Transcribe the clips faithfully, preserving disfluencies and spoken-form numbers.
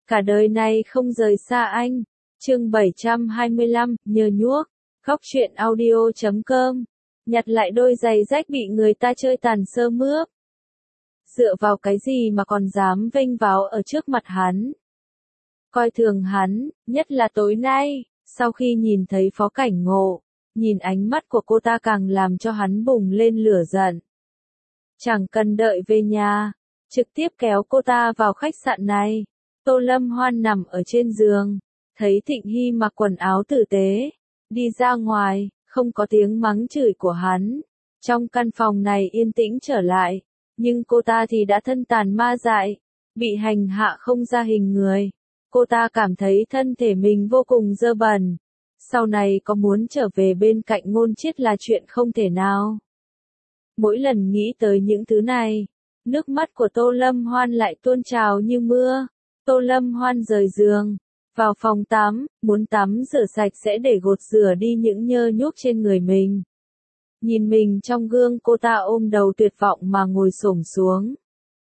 cả đời này không rời xa anh. Chương bảy trăm hai mươi lăm, nhờ nhuốc. Góc truyện audio chấm com. Nhặt lại đôi giày rách bị người ta chơi tàn sơ mướp. Dựa vào cái gì mà còn dám vênh váo ở trước mặt hắn? Coi thường hắn, nhất là tối nay, sau khi nhìn thấy Phó Cảnh Ngộ, nhìn ánh mắt của cô ta càng làm cho hắn bùng lên lửa giận. Chẳng cần đợi về nhà, trực tiếp kéo cô ta vào khách sạn này. Tô Lâm Hoan nằm ở trên giường, thấy Thịnh Hy mặc quần áo tử tế, đi ra ngoài, không có tiếng mắng chửi của hắn. Trong căn phòng này yên tĩnh trở lại, nhưng cô ta thì đã thân tàn ma dại, bị hành hạ không ra hình người. Cô ta cảm thấy thân thể mình vô cùng dơ bẩn. Sau này có muốn trở về bên cạnh Ngôn Chiết là chuyện không thể nào. Mỗi lần nghĩ tới những thứ này, nước mắt của Tô Lâm Hoan lại tuôn trào như mưa. Tô Lâm Hoan rời giường, vào phòng tắm, muốn tắm rửa sạch sẽ để gột rửa đi những nhơ nhuốc trên người mình. Nhìn mình trong gương, cô ta ôm đầu tuyệt vọng mà ngồi xổm xuống.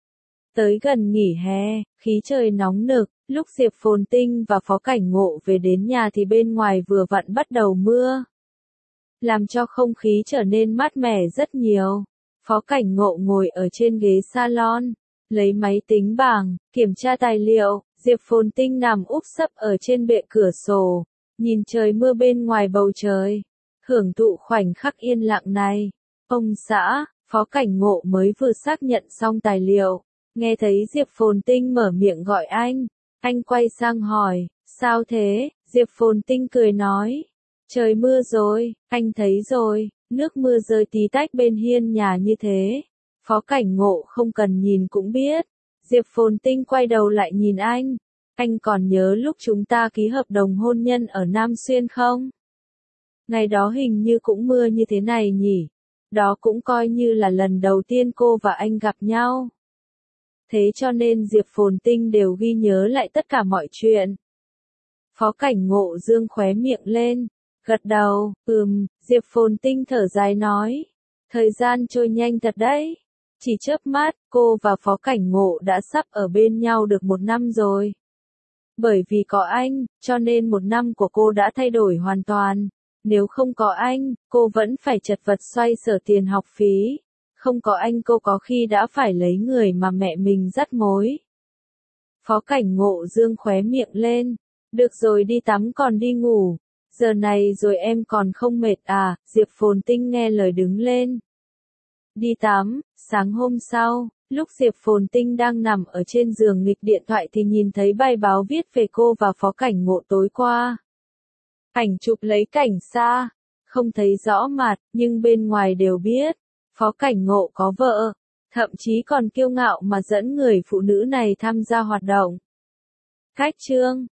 Tới gần nghỉ hè, khí trời nóng nực, lúc Diệp Phồn Tinh và Phó Cảnh Ngộ về đến nhà thì bên ngoài vừa vặn bắt đầu mưa, làm cho không khí trở nên mát mẻ rất nhiều. Phó Cảnh Ngộ ngồi ở trên ghế salon, lấy máy tính bảng, kiểm tra tài liệu. Diệp Phồn Tinh nằm úp sấp ở trên bệ cửa sổ, nhìn trời mưa bên ngoài bầu trời, hưởng thụ khoảnh khắc yên lặng này. Ông xã, Phó Cảnh Ngộ mới vừa xác nhận xong tài liệu, nghe thấy Diệp Phồn Tinh mở miệng gọi anh, anh quay sang hỏi, sao thế? Diệp Phồn Tinh cười nói, trời mưa rồi, anh thấy rồi, nước mưa rơi tí tách bên hiên nhà như thế. Phó Cảnh Ngộ không cần nhìn cũng biết. Diệp Phồn Tinh quay đầu lại nhìn anh, anh còn nhớ lúc chúng ta ký hợp đồng hôn nhân ở Nam Xuyên không? Ngày đó hình như cũng mưa như thế này nhỉ? Đó cũng coi như là lần đầu tiên cô và anh gặp nhau. Thế cho nên Diệp Phồn Tinh đều ghi nhớ lại tất cả mọi chuyện. Phó Cảnh Ngộ dương khóe miệng lên, gật đầu, ừm. Diệp Phồn Tinh thở dài nói, thời gian trôi nhanh thật đấy. Chỉ chớp mắt, cô và Phó Cảnh Ngộ đã sắp ở bên nhau được một năm rồi. Bởi vì có anh, cho nên một năm của cô đã thay đổi hoàn toàn. Nếu không có anh, cô vẫn phải chật vật xoay sở tiền học phí. Không có anh cô có khi đã phải lấy người mà mẹ mình dắt mối. Phó Cảnh Ngộ dương khóe miệng lên. Được rồi, đi tắm còn đi ngủ. Giờ này rồi em còn không mệt à? Diệp Phồn Tinh nghe lời đứng lên. Đi tắm. Sáng hôm sau, lúc Diệp Phồn Tinh đang nằm ở trên giường nghịch điện thoại thì nhìn thấy bài báo viết về cô và Phó Cảnh Ngộ tối qua. Ảnh chụp lấy cảnh xa, không thấy rõ mặt, nhưng bên ngoài đều biết, Phó Cảnh Ngộ có vợ, thậm chí còn kiêu ngạo mà dẫn người phụ nữ này tham gia hoạt động. Cách chương